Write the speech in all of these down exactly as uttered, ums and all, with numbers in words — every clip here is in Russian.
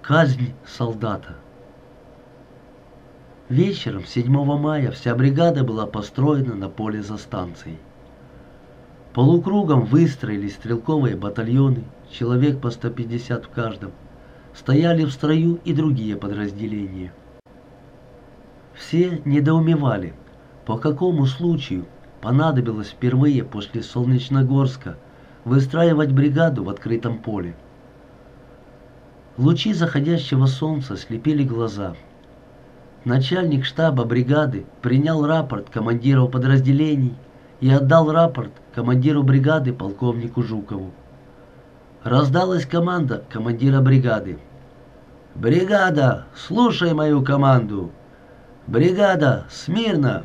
Казнь солдата. Вечером седьмого мая вся бригада была построена на поле за станцией. Полукругом выстроились стрелковые батальоны, человек по сто пятьдесят в каждом. Стояли в строю и другие подразделения. Все недоумевали, по какому случаю понадобилось впервые после Солнечногорска выстраивать бригаду в открытом поле. Лучи заходящего солнца слепили глаза. Начальник штаба бригады принял рапорт командиров подразделений и отдал рапорт командиру бригады полковнику Жукову. Раздалась команда командира бригады. «Бригада, слушай мою команду! Бригада, смирно!»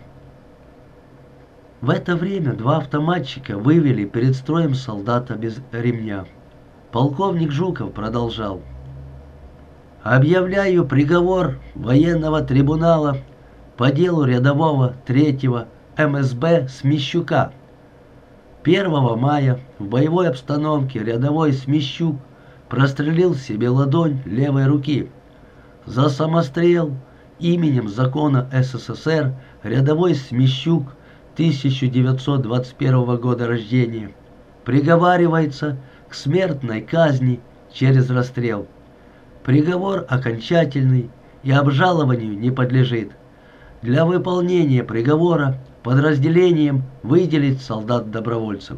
В это время два автоматчика вывели перед строем солдата без ремня. Полковник Жуков продолжал. «Объявляю приговор военного трибунала по делу рядового третьего эм эс бэ Смещука. первого мая в боевой обстановке рядовой Смещук прострелил себе ладонь левой руки. За самострел именем закона эс эс эс эр рядовой Смещук тысяча девятьсот двадцать первого года рождения приговаривается к смертной казни через расстрел. Приговор окончательный и обжалованию не подлежит. Для выполнения приговора подразделением выделить солдат-добровольцев.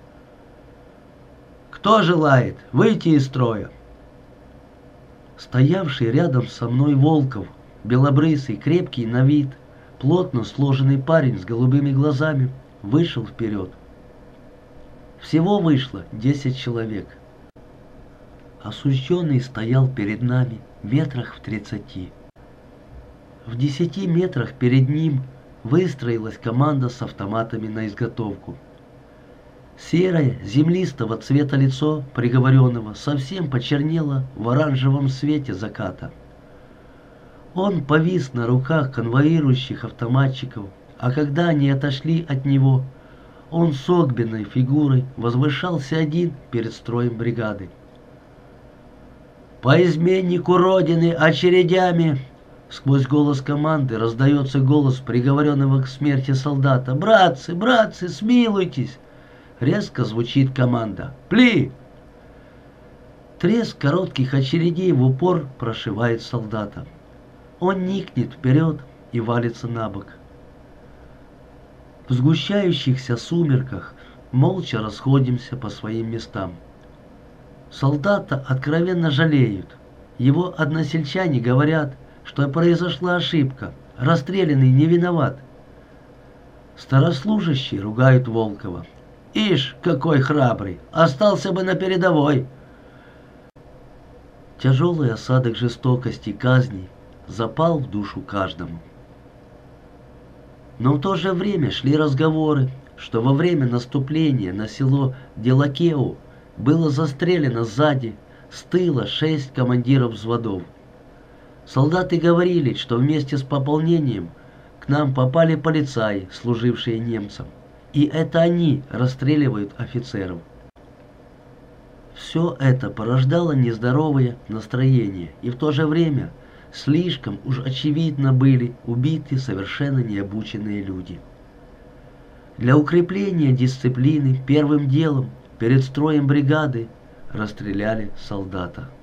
Кто желает выйти из строя?» Стоявший рядом со мной Волков, белобрысый, крепкий на вид, плотно сложенный парень с голубыми глазами, вышел вперед. Всего вышло десять человек. Осужденный стоял перед нами метрах в тридцати. В десяти метрах перед ним выстроилась команда с автоматами на изготовку. Серое, землистого цвета лицо приговоренного совсем почернело в оранжевом свете заката. Он повис на руках конвоирующих автоматчиков, а когда они отошли от него, он согбенной фигурой возвышался один перед строем бригады. «По изменнику Родины очередями!» Сквозь голос команды раздается голос приговоренного к смерти солдата. «Братцы, братцы, смилуйтесь!» Резко звучит команда. «Пли!» Треск коротких очередей в упор прошивает солдата. Он никнет вперед и валится на бок. В сгущающихся сумерках молча расходимся по своим местам. Солдата откровенно жалеют. Его односельчане говорят, что произошла ошибка, расстрелянный не виноват. Старослужащие ругают Волкова. «Ишь, какой храбрый! Остался бы на передовой!» Тяжелый осадок жестокости казни запал в душу каждому. Но в то же время шли разговоры, что во время наступления на село Делакеу было застрелено сзади, с тыла шесть командиров взводов. Солдаты говорили, что вместе с пополнением к нам попали полицаи, служившие немцам, и это они расстреливают офицеров. Все это порождало нездоровое настроение, и в то же время слишком уж очевидно были убиты совершенно необученные люди. Для укрепления дисциплины первым делом перед строем бригады расстреляли солдата.